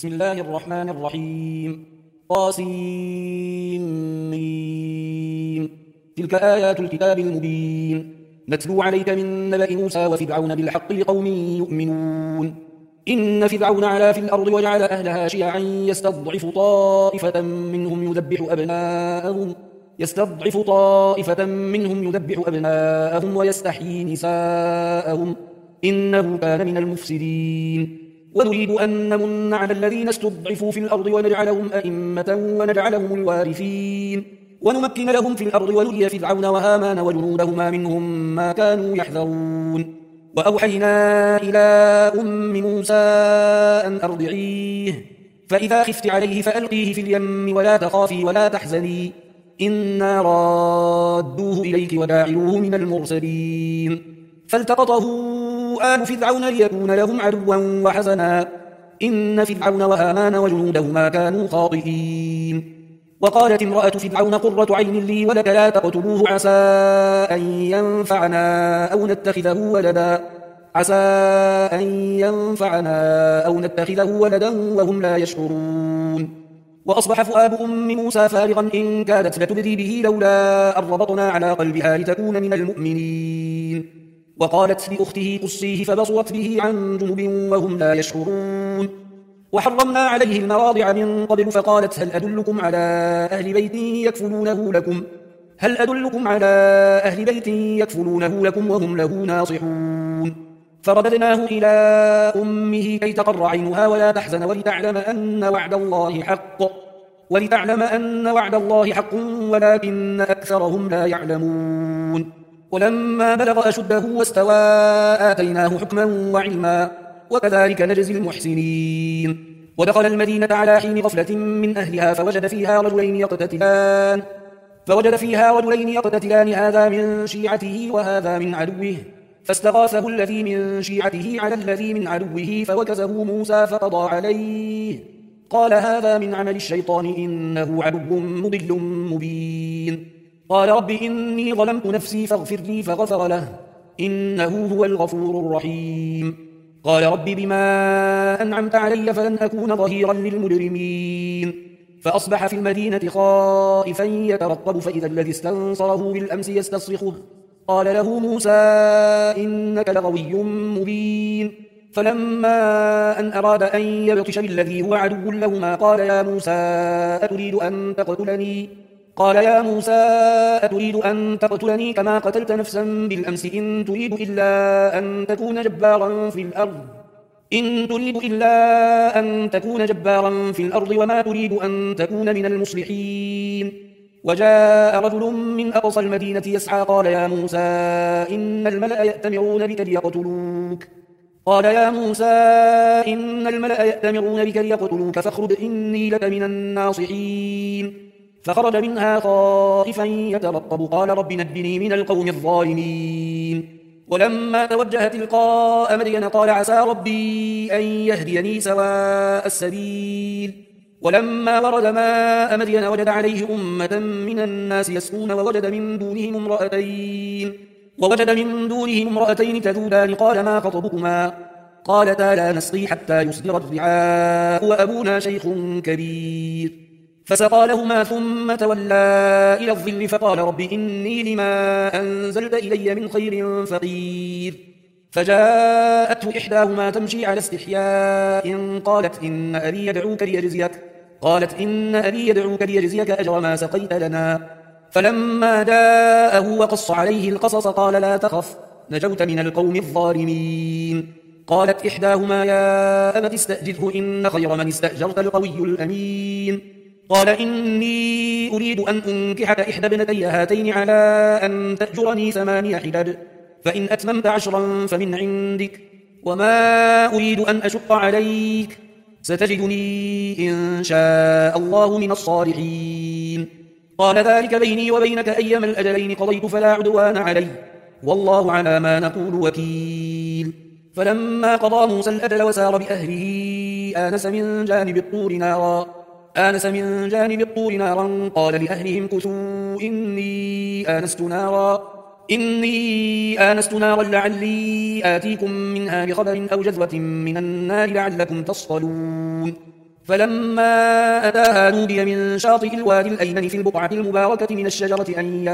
بسم الله الرحمن الرحيم طاسيم. تلك آيات الكتاب المبين نتلو عليك من نبأ موسى وفرعون بالحق لقوم يؤمنون. إن فرعون علا في الأرض وجعل أهلها شيعا يستضعف طائفة منهم يذبح أبناءهم ويستحيي نساءهم إنه كان من المفسدين. ونريد أن نمن على الذين استضعفوا في الأرض ونجعلهم أئمة ونجعلهم الوارثين ونمكن لهم في الأرض ونري فرعون وهامان وجنودهما منهم ما كانوا يحذرون. وأوحينا إلى أم موسى أن أرضعيه فإذا خفت عليه فألقيه في اليم ولا تخافي ولا تحزني إنا رادوه إليك وداعلوه من المرسلين. فالتقطه آل فرعون ليكون لهم عدوا وحزنا إن فرعون وهامان وجنودهما كانوا خاطئين. وقالت امرأة فرعون قرة عين لي ولك لا تقتلوه عسى أن ينفعنا أو نتخذه ولدا وهم لا يشعرون. وأصبح فؤاد أم موسى فارغا إن كادت لتبدي به لولا أن ربطنا على قلبها لتكون من المؤمنين. وقالت لأخته قصيه فبصرت به عن جنب وهم لا يشعرون. وحرمنا عليه المراضع من قبل فقالت هل أدلكم على أهل بيت يكفلونه لكم وهم له ناصحون. فرددناه إلى أمه كي تقر عينها ولا تحزن ولتعلم أن وعد الله حق ولكن أكثرهم لا يعلمون. ولما بلغ أشده واستوى آتيناه حكما وعلما وكذلك نجزي المحسنين. ودخل المدينة على حين غفلة من أهلها فوجد فيها رجلين يقتتلان هذا من شيعته وهذا من عدوه فاستغاثه الذي من شيعته على الذي من عدوه فوكزه موسى فقضى عليه قال هذا من عمل الشيطان إنه عدو مضل مبين. قال رب إني ظلمت نفسي فاغفر لي فغفر له إنه هو الغفور الرحيم. قال رب بما أنعمت علي فلن أكون ظهيرا للمجرمين. فأصبح في المدينة خائفا يترقب فإذا الذي استنصره بالأمس يستصرخه قال له موسى إنك لغوي مبين. فلما أن أراد أن يبطش بالذي هو عدو لهما قال يا موسى أتريد أن تقتلني كما قتلت نفسا بالأمس إن تريد إلا أن تكون جبارا في الأرض وما تريد أن تكون من المصلحين. وجاء رجل من أقصى المدينة يسعى قال يا موسى إن الملأ يأتمرون بك ليقتلوك فاخرج إني لك من الناصحين. فخرج منها خائفا يترقب قال رب نجني من القوم الظالمين. ولما توجه تلقاء مدين قال عسى ربي أن يهديني سواء السبيل. ولما ورد ماء مدين وجد عليه أمة من الناس يسقون ووجد من دونهم امرأتين تذودان قال ما خطبكما قالتا لا نسقي حتى يصدر الرعاء وأبونا شيخ كبير. فسقى لهما ثم تولى إلى الظل فقال رب إني لما أنزلت إلي من خير فقير. فجاءته إحداهما تمشي على استحياء قالت إن أبي يدعوك ليجزيك أجر ما سقيت لنا. فلما جاءه وقص عليه القصص قال لا تخف نجوت من القوم الظالمين. قالت إحداهما يا أبت استأجره إن خير من استأجرت القوي الأمين. قال إني أريد أن أنكحك إحدى ابنتي هاتين على أن تأجرني 8 حجج فإن أتممت 10 فمن عندك وما أريد أن أشق عليك ستجدني إن شاء الله من الصالحين. قال ذلك بيني وبينك أيما الأجلين قضيت فلا عدوان علي والله على ما نقول وكيل. فلما قضى موسى الأجل وسار بأهله آنس من جانب الطور نارا قال لأهلهم كثوا إني آنست نارا لعلي آتيكم منها بخبر أو جذوة من النار لعلكم تصطلون. فلما أتاها نودي من شاطئ الوادي الأيمن في البقعة المباركة من الشجرة أن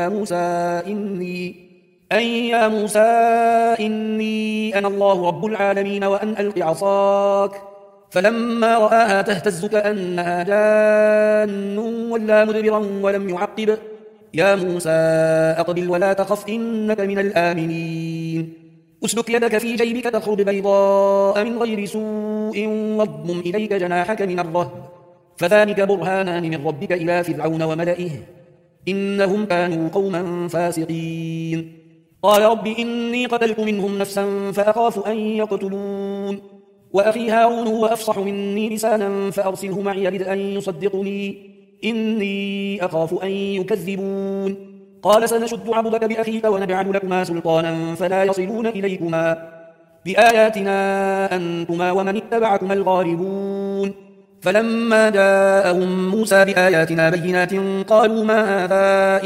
يا موسى إني أنا الله رب العالمين وأن ألق عصاك. فلما رآها تهتز كأنها جان ولا مدبرا ولم يعقب يا موسى أقبل ولا تخف إنك من الآمنين. أسلك يدك في جيبك تخرج بيضاء من غير سوء واضمم إليك جناحك من الرهب فذلك برهانان من ربك إلى فرعون وملئه إنهم كانوا قوما فاسقين. قال رب إني قتلت منهم نفسا فأخاف أن يقتلون وأخي هارون هو أفصح مني لسانا فأرسله معي يرد أن يصدقني إني أخاف أن يكذبون. قال سنشد عضدك بأخيك ونجعل لكما سلطانا فلا يصلون إليكما بآياتنا أنتما ومن اتبعكما الغالبون. فلما جاءهم موسى بآياتنا بينات قالوا ما هذا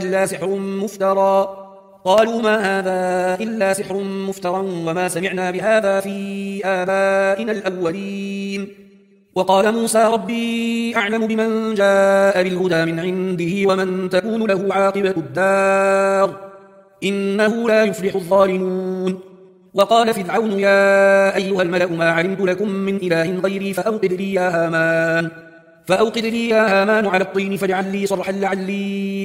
إلا سحر مفترى وما سمعنا بهذا في آبائنا الأولين. وقال موسى ربي أعلم بمن جاء بالهدى من عنده ومن تكون له عاقبة الدار إنه لا يفلح الظالمون. وقال فرعون يا أيها الملأ ما علمت لكم من إله غيري فأوقد لي يا هامان على الطين فاجعل لي صرحا لعلي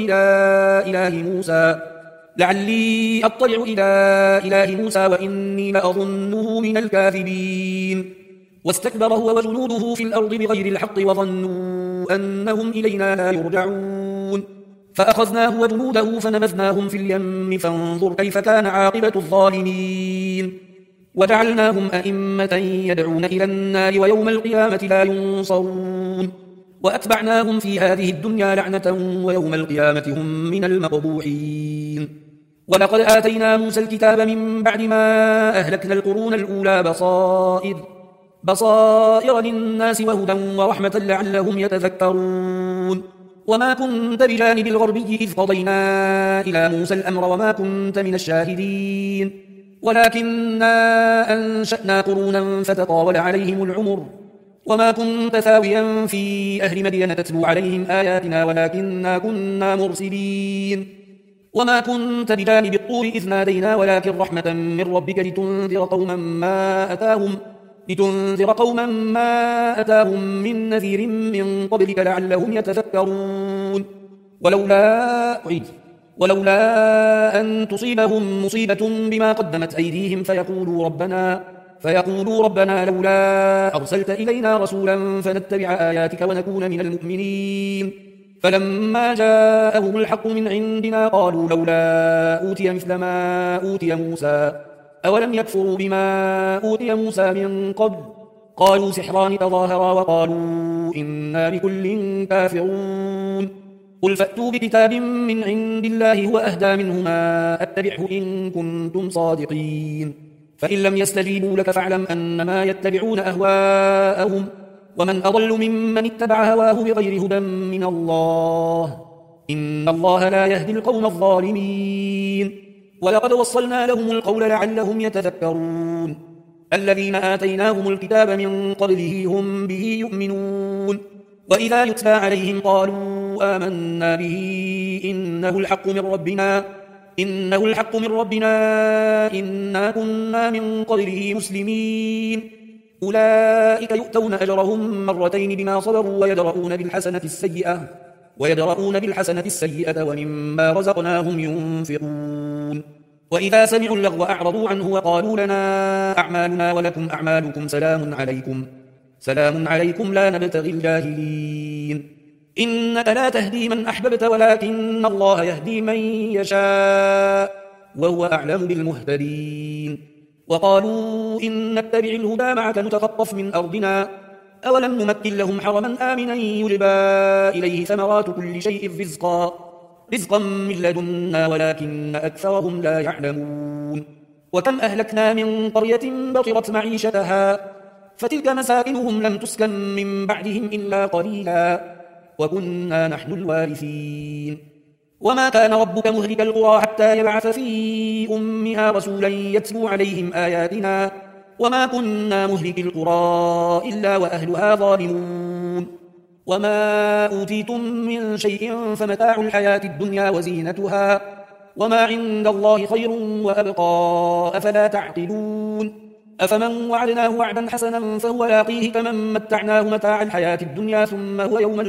أطلع إلى إله موسى وإني لأظنه من الكاذبين. واستكبر هو وجنوده في الأرض بغير الحق وظنوا أنهم إلينا لا يرجعون. فأخذناه وجنوده فنبذناهم في اليم فانظر كيف كان عاقبة الظالمين. وجعلناهم أئمة يدعون إلى النار ويوم القيامة لا ينصرون. وأتبعناهم في هذه الدنيا لعنة ويوم القيامة هم من المقبوحين. ولقد آتينا موسى الكتاب من بعد ما أهلكنا القرون الأولى بصائر للناس وهدى ورحمة لعلهم يتذكرون. وما كنت بجانب الغربي إذ قضينا إلى موسى الأمر وما كنت من الشاهدين ولكننا أنشأنا قرونا فتطاول عليهم العمر وما كنت ثاويا في أهل مدين تتلو عليهم آياتنا ولكننا كنا مرسلين. وما كنت بجانب الطور إذ نادينا ولكن رحمة من ربك لتنذر قوما ما أتاهم من نذير من قبلك لعلهم يتذكرون. ولولا أن تصيبهم مصيبة بما قدمت أيديهم فيقولوا ربنا لولا أرسلت إلينا رسولا فنتبع آياتك ونكون من المؤمنين. فلما جاءهم الحق من عندنا قالوا لولا أوتي مثل ما أوتي موسى أولم يكفروا بما أوتي موسى من قبل قالوا سحران تظاهرا وقالوا إنا بكل كافرون. قل فأتوا بكتاب من عند الله هو أهدى منهما أتبعه إن كنتم صادقين. فإن لم يستجيبوا لك فاعلم أنما يتبعون أهواءهم ومن أضل ممن اتبع هواه بغير هدى من الله إن الله لا يهدي القوم الظالمين. ولقد وصلنا لهم القول لعلهم يتذكرون. الذين آتيناهم الكتاب من قبله هم به يؤمنون. وإذا يتلى عليهم قالوا آمنا به إنه الحق من ربنا إنا كنا من قبله مسلمين. أولئك يؤتون أجرهم مرتين بما صبروا ويدرؤون بالحسنة السيئة ومما رزقناهم ينفقون. وإذا سمعوا اللغو أعرضوا عنه وقالوا لنا أعمالنا ولكم أعمالكم سلام عليكم لا نبتغي الجاهلين. إنك لا تهدي من أحببت ولكن الله يهدي من يشاء وهو أعلم بالمهتدين. وقالوا إن نتبع الهدى معك نتخطف من أرضنا أولم نمكن لهم حرما آمنا يجبى إليه ثمرات كل شيء رزقا من لدنا ولكن أكثرهم لا يعلمون. وكم أهلكنا من قرية بطرت معيشتها فتلك مساكنهم لم تسكن من بعدهم إلا قليلا وكنا نحن الوارثين. وما كان ربك مهلك القرى حتى يبعث في أمها رسولا يتلو عليهم آياتنا وما كنا مهلك القرى إلا وأهلها ظالمون وما أوتيتم من شيء فمتاع الحياة الدنيا وزينتها وما عند الله خير وأبقى أفلا تعقلون أفمن وعدناه وعدا حسنا فهو لاقيه كمن متعناه متاع الحياة الدنيا ثم هو يوم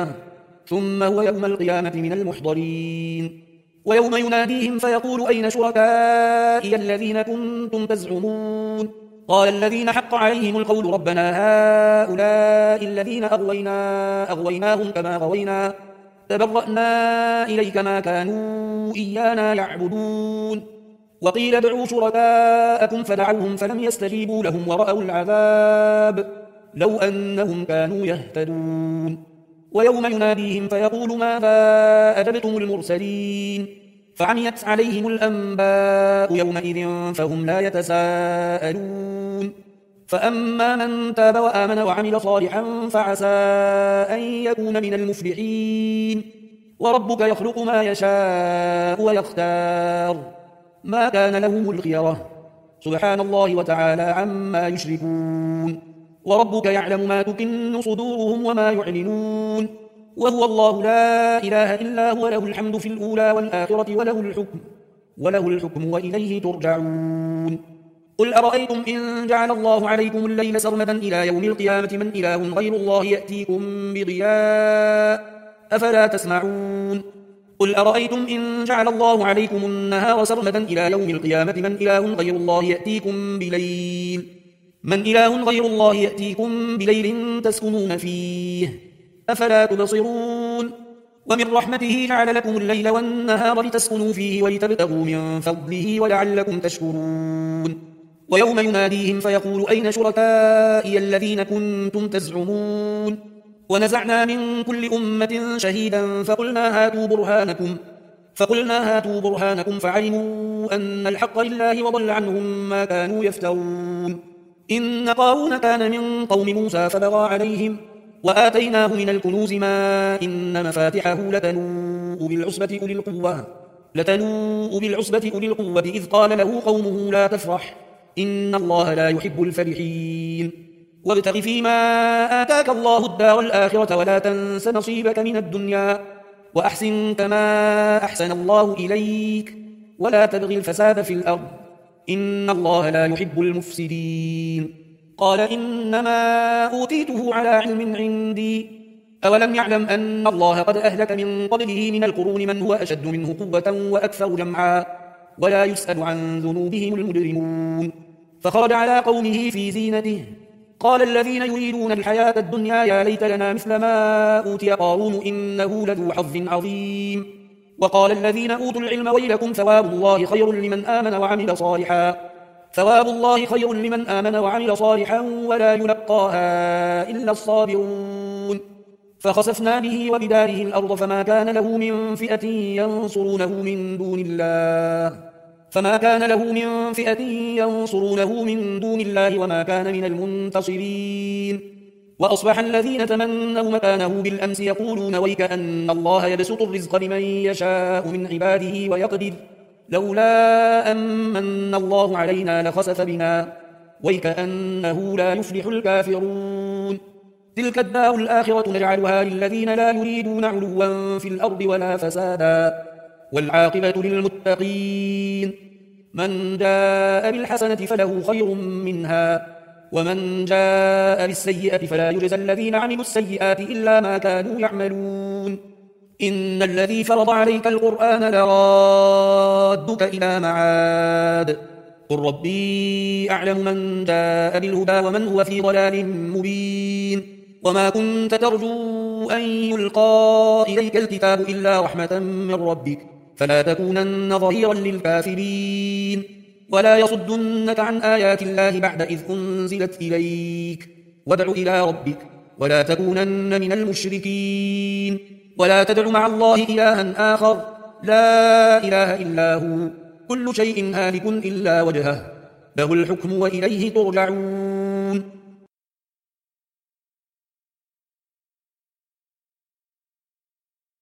القيامة من المحضرين ويوم يناديهم فيقول أين شركائي الذين كنتم تزعمون قال الذين حق عليهم القول ربنا هؤلاء الذين أغويناهم كما غوينا تبرأنا إليك ما كانوا إيانا يعبدون وقيل ادعوا شركاءكم فدعوهم فلم يستجيبوا لهم ورأوا العذاب لو أنهم كانوا يهتدون ويوم يناديهم فيقول ماذا أجبتم المرسلين فعميت عليهم الأنباء يومئذ فهم لا يتساءلون فأما من تاب وآمن وعمل صالحا فعسى أن يكون من المفلحين وربك يخلق ما يشاء ويختار ما كان لهم الخيرة سبحان الله وتعالى عما يشركون وربك يعلم ما تكن صدورهم وما يعلنون وهو الله لا إله إلا هو له الحمد في الأولى والآخرة وله الحكم وإليه ترجعون قل أرأيتم إن جعل الله عليكم الليل سرمدا إلى يوم القيامة من إله غير الله يأتيكم بضياء أفلا تسمعون قل أرأيتم إن جعل الله عليكم النهار سرمدا إلى يوم القيامة من إله غير الله يأتيكم بليل تسكنون فيه أفلا تبصرون ومن رحمته جعل لكم الليل والنهار لتسكنوا فيه ولتبتغوا من فضله ولعلكم تشكرون ويوم يناديهم فيقول أين شركائي الذين كنتم تزعمون ونزعنا من كل أمة شهيدا فقلنا هاتوا برهانكم فعلموا أن الحق لله وضل عنهم ما كانوا يفترون إن قارون كان من قوم موسى فبغى عليهم وآتيناه من الكنوز ما إن مفاتحه لتنوء بالعصبة أولي القوة إذ قال له قومه لا تفرح إن الله لا يحب الفرحين وابتغ فيما آتاك الله الدار الآخرة ولا تنس نصيبك من الدنيا وأحسن كما أحسن الله إليك ولا تبغ الفساد في الأرض إن الله لا يحب المفسدين قال إنما أوتيته على علم عندي أولم يعلم أن الله قد أهلك من قبله من القرون من هو أشد منه قوة وأكثر جمعا ولا يسأل عن ذنوبهم المجرمون فخرج على قومه في زينته قال الذين يريدون الحياة الدنيا يا ليت لنا مثل ما أوتي قارون إنه لذو حظ عظيم وقال الذين أوتوا العلم ويلكم ثواب الله خير لمن آمن وعمل صالحا ولا يلقاها إلا الصابرون فخسفنا به وبداره الأرض فما كان له من فئة ينصرونه من دون الله وما كان من المنتصرين وأصبح الذين تمنوا مكانه بالأمس يقولون ويك أن الله يبسط الرزق لمن يشاء من عباده ويقدر لولا أمن الله علينا لخسف بنا ويكأنه لا يفلح الكافرون تلك الدار الآخرة نجعلها للذين لا يريدون علوا في الأرض ولا فسادا والعاقبة للمتقين من جاء بالحسنة فله خير منها ومن جاء بالسيئة فلا يجزى الذين عملوا السيئات إلا ما كانوا يعملون إن الذي فرض عليك القرآن لرادك إلى معاد قل ربي أعلم من جاء بالهدى ومن هو في ضلال مبين وما كنت ترجو أن يلقى إليك الكتاب إلا رحمة من ربك فلا تكونن ظهيرا للكافرين ولا يصدنك عن آيات الله بعد إذ أنزلت إليك وادع إلى ربك ولا تكونن من المشركين ولا تدع مع الله إلها آخر لا إله إلا هو كل شيء هالك إلا وجهه له الحكم وإليه ترجعون